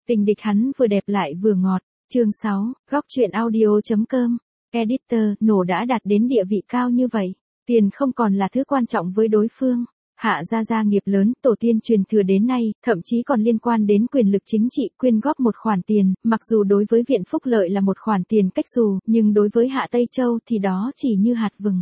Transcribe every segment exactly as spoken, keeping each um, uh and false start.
Tình địch hắn vừa đẹp lại vừa ngọt. Chương sáu, góc truyện audio.com. Editor, nổ đã đạt đến địa vị cao như vậy. Tiền không còn là thứ quan trọng với đối phương. Hạ gia gia nghiệp lớn, tổ tiên truyền thừa đến nay, thậm chí còn liên quan đến quyền lực chính trị, quyên góp một khoản tiền, mặc dù đối với Viện Phúc Lợi là một khoản tiền cách xù, nhưng đối với Hạ Tây Châu thì đó chỉ như hạt vừng.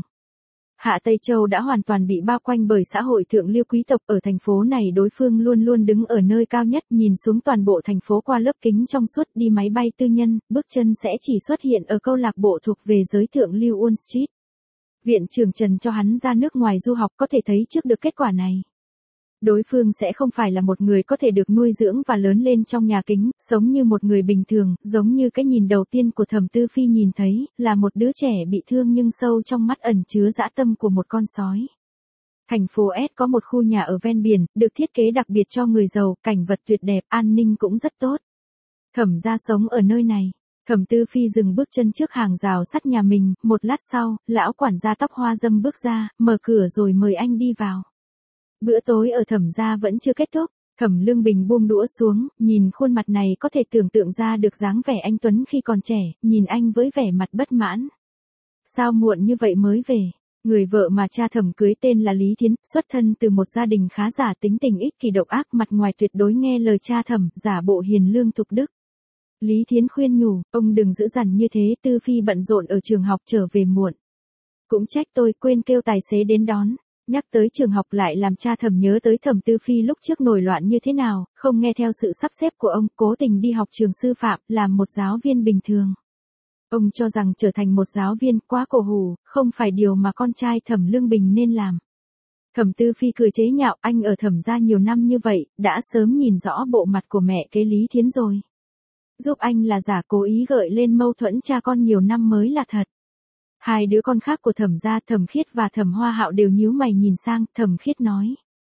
Hạ Tây Châu đã hoàn toàn bị bao quanh bởi xã hội thượng lưu quý tộc ở thành phố này, đối phương luôn luôn đứng ở nơi cao nhất, nhìn xuống toàn bộ thành phố qua lớp kính trong suốt, đi máy bay tư nhân, bước chân sẽ chỉ xuất hiện ở câu lạc bộ thuộc về giới thượng lưu Wall Street. Viện trưởng Trần cho hắn ra nước ngoài du học có thể thấy trước được kết quả này. Đối phương sẽ không phải là một người có thể được nuôi dưỡng và lớn lên trong nhà kính, sống như một người bình thường, giống như cái nhìn đầu tiên của Thẩm Tư Phi nhìn thấy, là một đứa trẻ bị thương nhưng sâu trong mắt ẩn chứa dã tâm của một con sói. Thành phố S có một khu nhà ở ven biển, được thiết kế đặc biệt cho người giàu, cảnh vật tuyệt đẹp, an ninh cũng rất tốt. Thẩm gia sống ở nơi này. Thẩm Tư Phi dừng bước chân trước hàng rào sắt nhà mình, một lát sau, lão quản gia tóc hoa dâm bước ra, mở cửa rồi mời anh đi vào. Bữa tối ở Thẩm gia vẫn chưa kết thúc, Thẩm Lương Bình buông đũa xuống, nhìn khuôn mặt này có thể tưởng tượng ra được dáng vẻ anh tuấn khi còn trẻ, nhìn anh với vẻ mặt bất mãn. Sao muộn như vậy mới về? Người vợ mà cha Thẩm cưới tên là Lý Thiến, xuất thân từ một gia đình khá giả, tính tình ích kỷ độc ác, mặt ngoài tuyệt đối nghe lời cha Thẩm, giả bộ hiền lương thục đức. Lý Thiến khuyên nhủ, ông đừng dữ dằn như thế, Tư Phi bận rộn ở trường học trở về muộn. Cũng trách tôi quên kêu tài xế đến đón. Nhắc tới trường học lại làm cha Thẩm nhớ tới Thẩm Tư Phi lúc trước nổi loạn như thế nào, không nghe theo sự sắp xếp của ông, cố tình đi học trường sư phạm, làm một giáo viên bình thường. Ông cho rằng trở thành một giáo viên quá cổ hủ, không phải điều mà con trai Thẩm Lương Bình nên làm. Thẩm Tư Phi cười chế nhạo, anh ở Thẩm gia nhiều năm như vậy, đã sớm nhìn rõ bộ mặt của mẹ kế Lý Thiến rồi. Giúp anh là giả, cố ý gợi lên mâu thuẫn cha con nhiều năm mới là thật. Hai đứa con khác của Thẩm gia, Thẩm Khiết và Thẩm Hoa Hạo đều nhíu mày nhìn sang, Thẩm Khiết nói.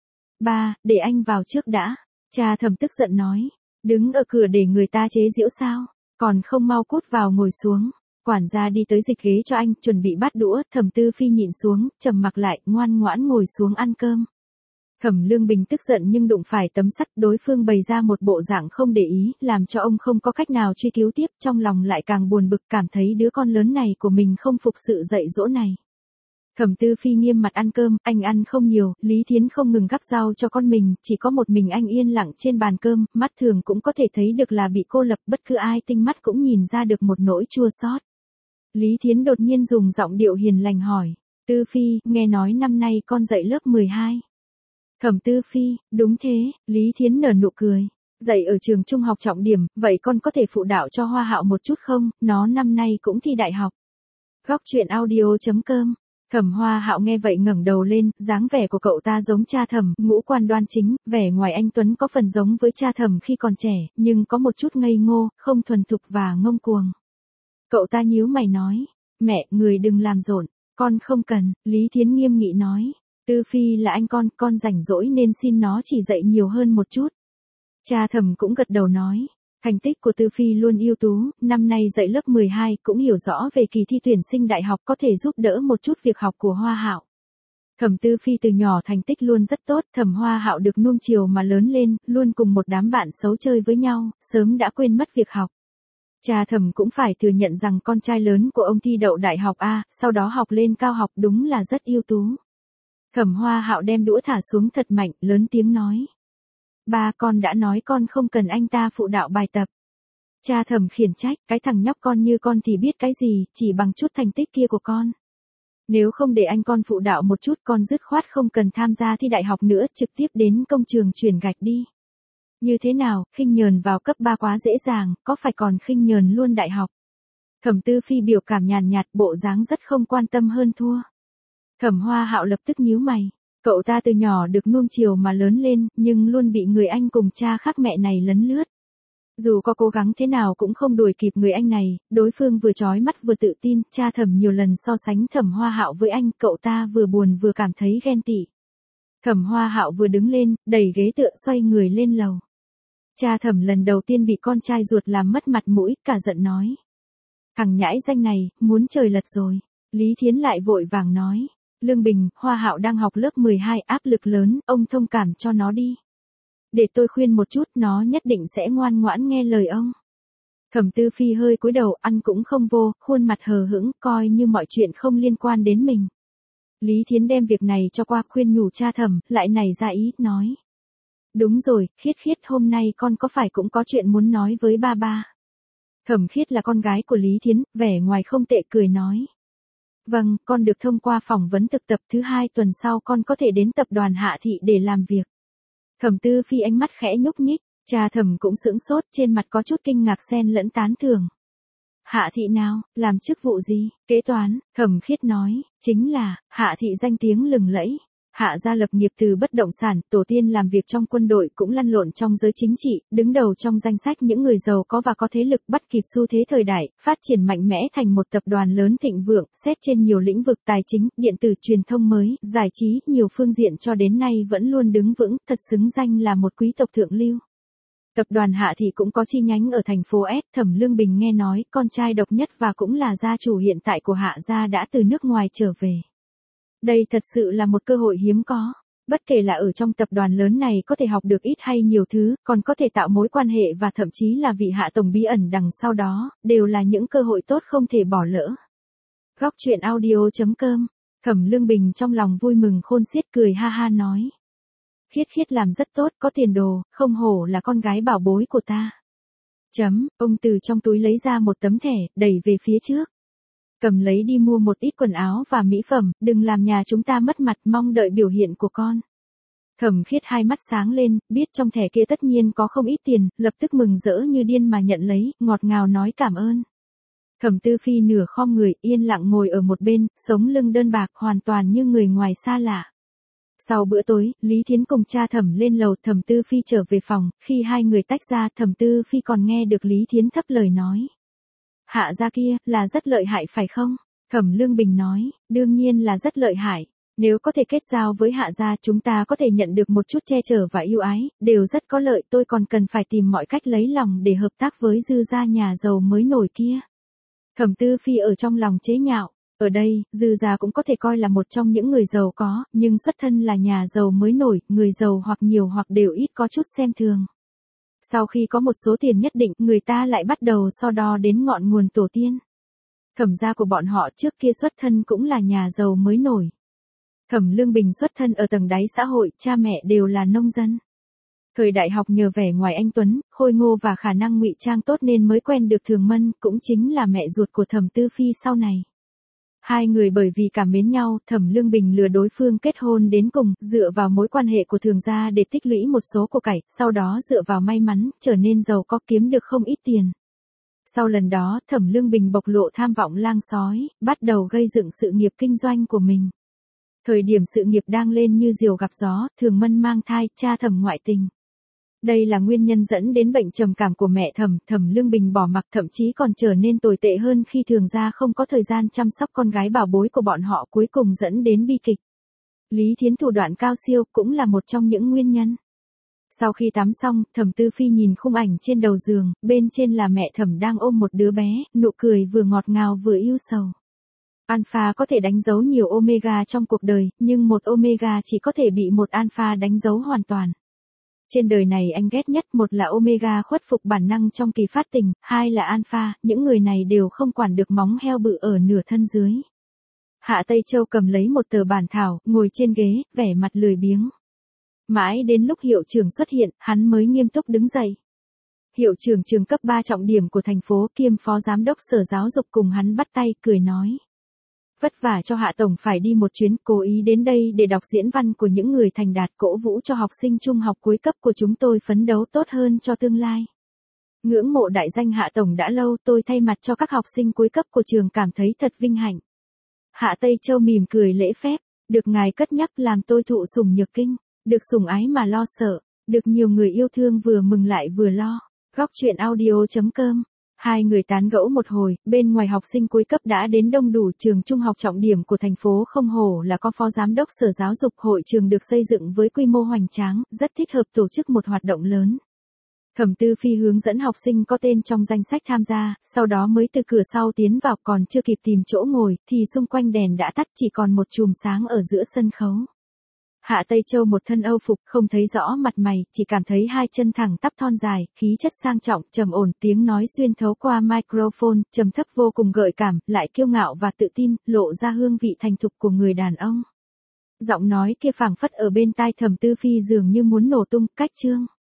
Ba, để anh vào trước đã. Cha Thẩm tức giận nói. Đứng ở cửa để người ta chế giễu sao, còn không mau cút vào ngồi xuống. Quản gia đi tới dịch ghế cho anh, chuẩn bị bát đũa, Thẩm Tư Phi nhịn xuống, trầm mặc lại, ngoan ngoãn ngồi xuống ăn cơm. Thẩm Lương Bình tức giận nhưng đụng phải tấm sắt, đối phương bày ra một bộ dạng không để ý, làm cho ông không có cách nào truy cứu tiếp, trong lòng lại càng buồn bực, cảm thấy đứa con lớn này của mình không phục sự dạy dỗ này. Thẩm Tư Phi nghiêm mặt ăn cơm, anh ăn không nhiều, Lý Thiến không ngừng gắp rau cho con mình, chỉ có một mình anh yên lặng trên bàn cơm, mắt thường cũng có thể thấy được là bị cô lập, bất cứ ai tinh mắt cũng nhìn ra được một nỗi chua xót. Lý Thiến đột nhiên dùng giọng điệu hiền lành hỏi, Tư Phi, nghe nói năm nay con dạy lớp mười hai. Thẩm Tư Phi, đúng thế, Lý Thiến nở nụ cười. Dạy ở trường trung học trọng điểm, vậy con có thể phụ đạo cho Hoa Hạo một chút không, nó năm nay cũng thi đại học. Góc truyện audio.com. Thẩm Hoa Hạo nghe vậy ngẩng đầu lên, dáng vẻ của cậu ta giống cha Thẩm, ngũ quan đoan chính, vẻ ngoài anh tuấn có phần giống với cha Thẩm khi còn trẻ, nhưng có một chút ngây ngô, không thuần thục và ngông cuồng. Cậu ta nhíu mày nói, mẹ, người đừng làm rộn, con không cần, Lý Thiến nghiêm nghị nói. Tư Phi là anh con, con rảnh rỗi nên xin nó chỉ dạy nhiều hơn một chút. Cha Thẩm cũng gật đầu nói, thành tích của Tư Phi luôn ưu tú, năm nay dạy lớp mười hai cũng hiểu rõ về kỳ thi tuyển sinh đại học, có thể giúp đỡ một chút việc học của Hoa Hạo. Thẩm Tư Phi từ nhỏ thành tích luôn rất tốt, Thẩm Hoa Hạo được nuông chiều mà lớn lên, luôn cùng một đám bạn xấu chơi với nhau, sớm đã quên mất việc học. Cha Thẩm cũng phải thừa nhận rằng con trai lớn của ông thi đậu đại học A, sau đó học lên cao học, đúng là rất ưu tú. Thẩm Hoa Hạo đem đũa thả xuống thật mạnh, lớn tiếng nói. Ba, con đã nói con không cần anh ta phụ đạo bài tập. Cha Thẩm khiển trách, cái thằng nhóc con như con thì biết cái gì, chỉ bằng chút thành tích kia của con. Nếu không để anh con phụ đạo một chút, con dứt khoát không cần tham gia thi đại học nữa, trực tiếp đến công trường chuyển gạch đi. Như thế nào, khinh nhờn vào cấp ba quá dễ dàng, có phải còn khinh nhờn luôn đại học? Thẩm Tư Phi biểu cảm nhàn nhạt, bộ dáng rất không quan tâm hơn thua. Thẩm Hoa Hạo lập tức nhíu mày, cậu ta từ nhỏ được nuông chiều mà lớn lên, nhưng luôn bị người anh cùng cha khác mẹ này lấn lướt. Dù có cố gắng thế nào cũng không đuổi kịp người anh này, đối phương vừa chói mắt vừa tự tin, cha Thẩm nhiều lần so sánh Thẩm Hoa Hạo với anh, cậu ta vừa buồn vừa cảm thấy ghen tị. Thẩm Hoa Hạo vừa đứng lên, đẩy ghế tựa xoay người lên lầu. Cha Thẩm lần đầu tiên bị con trai ruột làm mất mặt mũi, cả giận nói. Thằng nhãi danh này, muốn trời lật rồi. Lý Thiến lại vội vàng nói. Lương Bình, Hoa Hạo đang học lớp mười hai, áp lực lớn, ông thông cảm cho nó đi. Để tôi khuyên một chút, nó nhất định sẽ ngoan ngoãn nghe lời ông. Thẩm Tư Phi hơi cúi đầu, ăn cũng không vô, khuôn mặt hờ hững, coi như mọi chuyện không liên quan đến mình. Lý Thiến đem việc này cho qua, khuyên nhủ cha Thẩm, lại nảy ra ý, nói. Đúng rồi, Khiết Khiết, hôm nay con có phải cũng có chuyện muốn nói với ba ba. Thẩm Khiết là con gái của Lý Thiến, vẻ ngoài không tệ, cười nói. Vâng, con được thông qua phỏng vấn thực tập, thứ hai tuần sau con có thể đến tập đoàn Hạ Thị để làm việc. Thẩm Tư Phi ánh mắt khẽ nhúc nhích, cha Thẩm cũng sững sốt, trên mặt có chút kinh ngạc xen lẫn tán thưởng. Hạ Thị nào, làm chức vụ gì? Kế toán. Thẩm Khiết nói, chính là, Hạ Thị danh tiếng lừng lẫy. Hạ gia lập nghiệp từ bất động sản, tổ tiên làm việc trong quân đội, cũng lăn lộn trong giới chính trị, đứng đầu trong danh sách những người giàu có và có thế lực, bắt kịp xu thế thời đại, phát triển mạnh mẽ thành một tập đoàn lớn thịnh vượng, xét trên nhiều lĩnh vực tài chính, điện tử, truyền thông mới, giải trí, nhiều phương diện cho đến nay vẫn luôn đứng vững, thật xứng danh là một quý tộc thượng lưu. Tập đoàn Hạ Thị cũng có chi nhánh ở thành phố S. Thẩm Lương Bình nghe nói, con trai độc nhất và cũng là gia chủ hiện tại của Hạ gia đã từ nước ngoài trở về. Đây thật sự là một cơ hội hiếm có. Bất kể là ở trong tập đoàn lớn này có thể học được ít hay nhiều thứ, còn có thể tạo mối quan hệ và thậm chí là vị Hạ tổng bí ẩn đằng sau đó, đều là những cơ hội tốt không thể bỏ lỡ. Góc truyện audio chấm com. Thẩm Lương Bình trong lòng vui mừng khôn xiết, cười ha ha nói. Khiết Khiết làm rất tốt, có tiền đồ, không hổ là con gái bảo bối của ta. Chấm, ông từ trong túi lấy ra một tấm thẻ, đẩy về phía trước. Cầm lấy đi mua một ít quần áo và mỹ phẩm, đừng làm nhà chúng ta mất mặt, mong đợi biểu hiện của con. Thẩm Khiết hai mắt sáng lên, biết trong thẻ kia tất nhiên có không ít tiền, lập tức mừng rỡ như điên mà nhận lấy, ngọt ngào nói cảm ơn. Thẩm Tư Phi nửa khom người, yên lặng ngồi ở một bên, sống lưng đơn bạc, hoàn toàn như người ngoài xa lạ. Sau bữa tối, Lý Thiến cùng cha Thẩm lên lầu, Thẩm Tư Phi trở về phòng, khi hai người tách ra, Thẩm Tư Phi còn nghe được Lý Thiến thấp lời nói. Hạ gia kia, là rất lợi hại phải không? Thẩm Lương Bình nói, đương nhiên là rất lợi hại. Nếu có thể kết giao với Hạ gia, chúng ta có thể nhận được một chút che chở và ưu ái, đều rất có lợi. Tôi còn cần phải tìm mọi cách lấy lòng để hợp tác với Dư gia nhà giàu mới nổi kia. Thẩm Tư Phi ở trong lòng chế nhạo. Ở đây, Dư gia cũng có thể coi là một trong những người giàu có, nhưng xuất thân là nhà giàu mới nổi, người giàu hoặc nhiều hoặc đều ít có chút xem thường. Sau khi có một số tiền nhất định, người ta lại bắt đầu so đo đến ngọn nguồn tổ tiên. Thẩm gia của bọn họ trước kia xuất thân cũng là nhà giàu mới nổi. Thẩm Lương Bình xuất thân ở tầng đáy xã hội, cha mẹ đều là nông dân. Thời đại học nhờ vẻ ngoài anh tuấn, khôi ngô và khả năng ngụy trang tốt nên mới quen được Thường Mân, cũng chính là mẹ ruột của Thẩm Tư Phi sau này. Hai người bởi vì cảm mến nhau, Thẩm Lương Bình lừa đối phương kết hôn đến cùng, dựa vào mối quan hệ của Thường gia để tích lũy một số của cải, sau đó dựa vào may mắn, trở nên giàu có, kiếm được không ít tiền. Sau lần đó, Thẩm Lương Bình bộc lộ tham vọng lang sói, bắt đầu gây dựng sự nghiệp kinh doanh của mình. Thời điểm sự nghiệp đang lên như diều gặp gió, Thường Mân mang thai, cha Thẩm ngoại tình. Đây là nguyên nhân dẫn đến bệnh trầm cảm của mẹ Thẩm. Thẩm Lương Bình bỏ mặc, thậm chí còn trở nên tồi tệ hơn khi Thường gia không có thời gian chăm sóc con gái bảo bối của bọn họ, cuối cùng dẫn đến bi kịch. Lý Thiến thủ đoạn cao siêu cũng là một trong những nguyên nhân. Sau khi tắm xong, Thẩm Tư Phi nhìn khung ảnh trên đầu giường, bên trên là mẹ Thẩm đang ôm một đứa bé, nụ cười vừa ngọt ngào vừa ưu sầu. Alpha có thể đánh dấu nhiều Omega trong cuộc đời, nhưng một Omega chỉ có thể bị một Alpha đánh dấu hoàn toàn. Trên đời này anh ghét nhất, một là Omega khuất phục bản năng trong kỳ phát tình, hai là Alpha, những người này đều không quản được móng heo bự ở nửa thân dưới. Hạ Tây Châu cầm lấy một tờ bản thảo, ngồi trên ghế, vẻ mặt lười biếng. Mãi đến lúc hiệu trưởng xuất hiện, hắn mới nghiêm túc đứng dậy. Hiệu trưởng trường cấp ba trọng điểm của thành phố kiêm phó giám đốc sở giáo dục cùng hắn bắt tay, cười nói. Vất vả cho Hạ Tổng phải đi một chuyến, cố ý đến đây để đọc diễn văn của những người thành đạt, cổ vũ cho học sinh trung học cuối cấp của chúng tôi phấn đấu tốt hơn cho tương lai. Ngưỡng mộ đại danh Hạ Tổng đã lâu, tôi thay mặt cho các học sinh cuối cấp của trường cảm thấy thật vinh hạnh. Hạ Tây Châu mỉm cười lễ phép, được ngài cất nhắc làm tôi thụ sủng nhược kinh, được sủng ái mà lo sợ, được nhiều người yêu thương vừa mừng lại vừa lo. Góc truyện audio chấm com. Hai người tán gẫu một hồi, bên ngoài học sinh cuối cấp đã đến đông đủ. Trường trung học trọng điểm của thành phố không hổ là có phó giám đốc sở giáo dục, hội trường được xây dựng với quy mô hoành tráng, rất thích hợp tổ chức một hoạt động lớn. Thẩm Tư Phi hướng dẫn học sinh có tên trong danh sách tham gia, sau đó mới từ cửa sau tiến vào, còn chưa kịp tìm chỗ ngồi, thì xung quanh đèn đã tắt, chỉ còn một chùm sáng ở giữa sân khấu. Hạ Tây Châu một thân Âu phục, không thấy rõ mặt mày, chỉ cảm thấy hai chân thẳng tắp thon dài, khí chất sang trọng, trầm ổn, tiếng nói xuyên thấu qua microphone, trầm thấp vô cùng gợi cảm, lại kiêu ngạo và tự tin, lộ ra hương vị thành thục của người đàn ông. Giọng nói kia phảng phất ở bên tai Thẩm Tư Phi dường như muốn nổ tung, cách Trương